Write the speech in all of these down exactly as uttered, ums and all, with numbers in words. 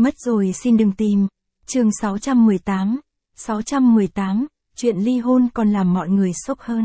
Mất rồi xin đừng tìm. Chương sáu trăm mười tám. sáu trăm mười tám, chuyện ly hôn còn làm mọi người sốc hơn.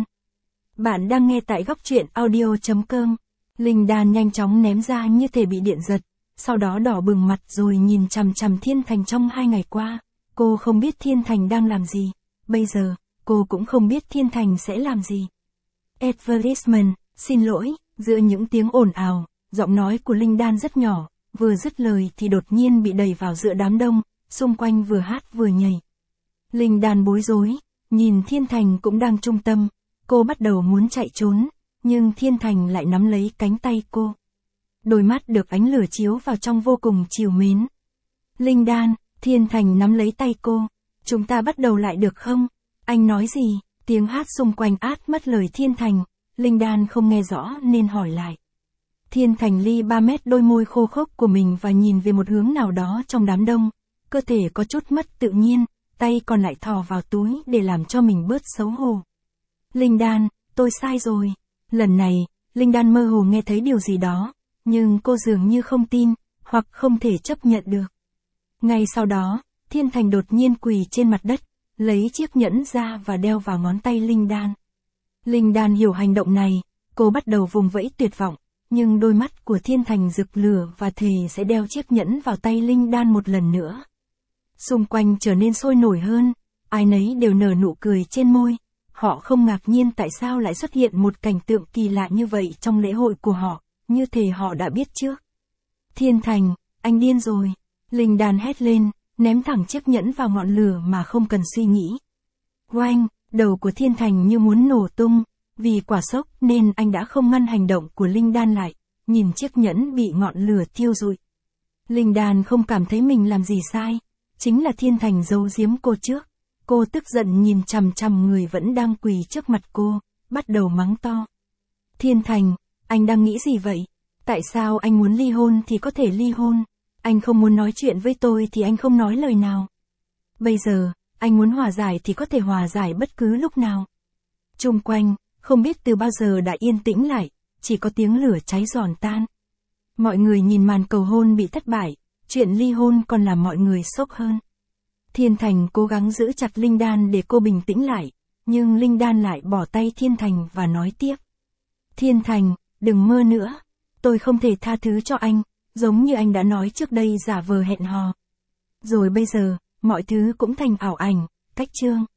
Bạn đang nghe tại góc truyện audio chấm com. Linh Đan nhanh chóng ném ra như thể bị điện giật, sau đó đỏ bừng mặt rồi nhìn chằm chằm Thiên Thành trong hai ngày qua. Cô không biết Thiên Thành đang làm gì, bây giờ, cô cũng không biết Thiên Thành sẽ làm gì. Advertisement, xin lỗi, giữa những tiếng ồn ào, giọng nói của Linh Đan rất nhỏ, vừa dứt lời thì đột nhiên bị đẩy vào giữa đám đông, xung quanh vừa hát vừa nhảy. Linh Đan bối rối, nhìn Thiên Thành cũng đang trung tâm, cô bắt đầu muốn chạy trốn, nhưng Thiên Thành lại nắm lấy cánh tay cô. Đôi mắt được ánh lửa chiếu vào trong vô cùng trìu mến. Linh Đan, Thiên Thành nắm lấy tay cô, chúng ta bắt đầu lại được không? Anh nói gì? Tiếng hát xung quanh át mất lời Thiên Thành, Linh Đan không nghe rõ nên hỏi lại. Thiên Thành ly ba mét đôi môi khô khốc của mình và nhìn về một hướng nào đó trong đám đông, cơ thể có chút mất tự nhiên, tay còn lại thò vào túi để làm cho mình bớt xấu hổ. Linh Đan, tôi sai rồi. Lần này, Linh Đan mơ hồ nghe thấy điều gì đó, nhưng cô dường như không tin, hoặc không thể chấp nhận được. Ngay sau đó, Thiên Thành đột nhiên quỳ trên mặt đất, lấy chiếc nhẫn ra và đeo vào ngón tay Linh Đan. Linh Đan hiểu hành động này, cô bắt đầu vùng vẫy tuyệt vọng, nhưng đôi mắt của Thiên Thành rực lửa và thề sẽ đeo chiếc nhẫn vào tay Linh Đan một lần nữa. Xung quanh trở nên sôi nổi hơn, ai nấy đều nở nụ cười trên môi, họ không ngạc nhiên tại sao lại xuất hiện một cảnh tượng kỳ lạ như vậy trong lễ hội của họ, như thể họ đã biết trước. Thiên Thành, anh điên rồi, Linh Đan hét lên, ném thẳng chiếc nhẫn vào ngọn lửa mà không cần suy nghĩ. Oanh, đầu của Thiên Thành như muốn nổ tung, vì quả sốc nên anh đã không ngăn hành động của Linh Đan lại, nhìn chiếc nhẫn bị ngọn lửa thiêu rụi. Linh Đan không cảm thấy mình làm gì sai, chính là Thiên Thành giấu giếm cô trước. Cô tức giận nhìn chằm chằm người vẫn đang quỳ trước mặt cô, bắt đầu mắng to. Thiên Thành, anh đang nghĩ gì vậy? Tại sao anh muốn ly hôn thì có thể ly hôn? Anh không muốn nói chuyện với tôi thì anh không nói lời nào. Bây giờ, anh muốn hòa giải thì có thể hòa giải bất cứ lúc nào. Chung quanh, không biết từ bao giờ đã yên tĩnh lại, chỉ có tiếng lửa cháy giòn tan. Mọi người nhìn màn cầu hôn bị thất bại, chuyện ly hôn còn làm mọi người sốc hơn. Thiên Thành cố gắng giữ chặt Linh Đan để cô bình tĩnh lại, nhưng Linh Đan lại bỏ tay Thiên Thành và nói tiếp. Thiên Thành, đừng mơ nữa, tôi không thể tha thứ cho anh, giống như anh đã nói trước đây giả vờ hẹn hò. Rồi bây giờ, mọi thứ cũng thành ảo ảnh, cách chương.